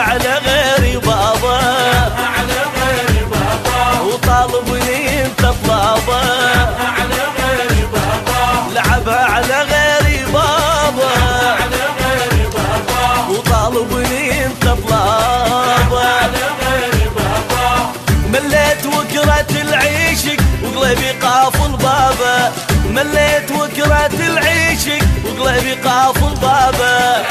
على غيري بابا، وطالبني انت طلابه، لعبها على غيري بابا، وطالبني انت طلابه. مليت وكرهت العيشك وقلبي قافل بابا، مليت وكرهت العيشك وقلبي قافل بابا.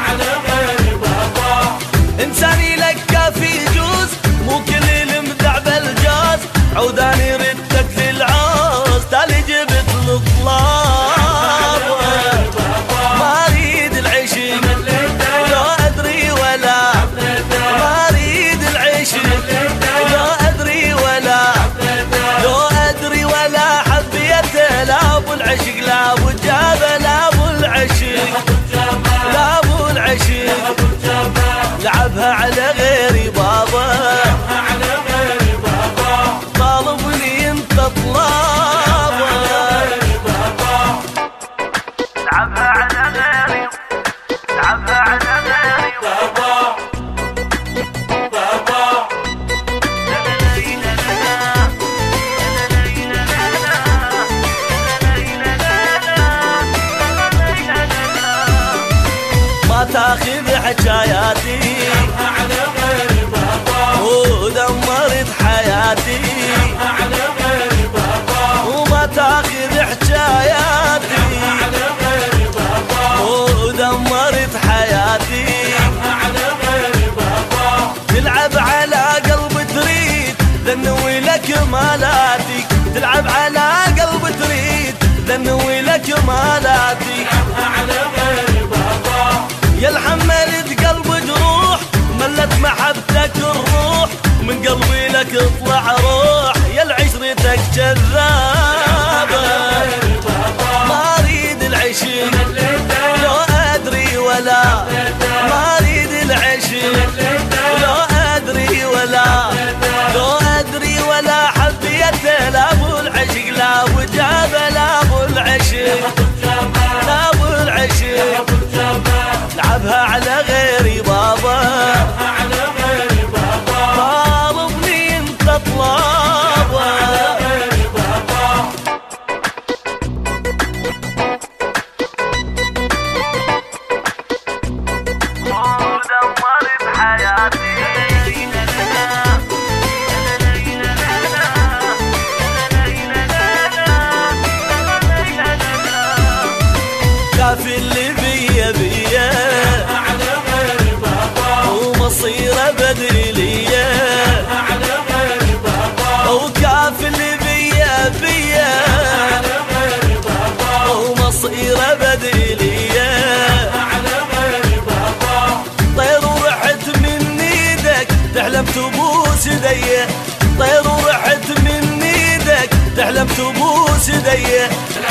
انساني لك في جوز مو كل المدع بالجاز، عوداني ردك للعوز تالي جبت الطلاب. ما اريد العشق لا ادري ولا، ما اريد العشق لا ادري ولا، لا ادري ولا حبيته. لا ابو العشق لا ابو الجابه، لا ابو العشق لا ابو العشق، لعبها على غيري بابا، طالبني انت طلابه. لعبها على غيري، لعبها على غيري بابا. ما تاخذ حكاياتي ودمرت حياتي، وما تاخذ حكاياتي ودمرت حياتي. تلعب على قلب تريد ذنوي لك مالاتي، تلعب على قلب تريد ذنوي لك مالاتي. يا الحملت قلب جروح ملت محبتك الروح، من قلبي لك اطلع روح يا العشرتك كذابة. ما اريد العشق لا ادري ولا، ما اريد العشق لا ادري ولا، لا ادري ولا حبيته. لا ابو العشق لا ابو جابه، لا ابو العشق لا ابو العشق، لعبها على غيري بابا، طالبني انت طلابه. ودمرت حياتي، كافي اللي بيا بيا ومصيره بديليه، وكافي اللي بيا بيا ومصيره بديليه. طير ورحت من ايدك تحلم تبوس ايديه، طير ورحت من ايدك تحلم تبوس ايديه.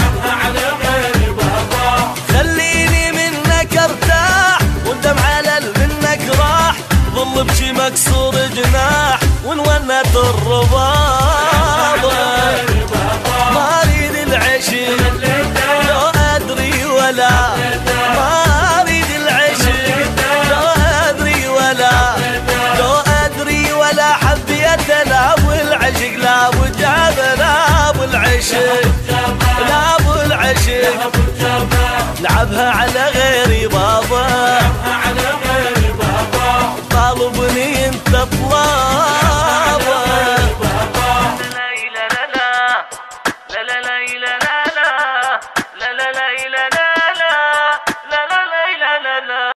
خليني منك ارتاح والدمع على منك راح، ظل بشي مكسور جناح ونونت الربابة. ما اريد العشق لا ادري ولا، ما اريد العشق لا ادري ولا، لا ادري ولا حبيته. لا ابو العشق لا ابو جابه، لا ابو العشق لا ابو العشق، لعبها على غيري بابا،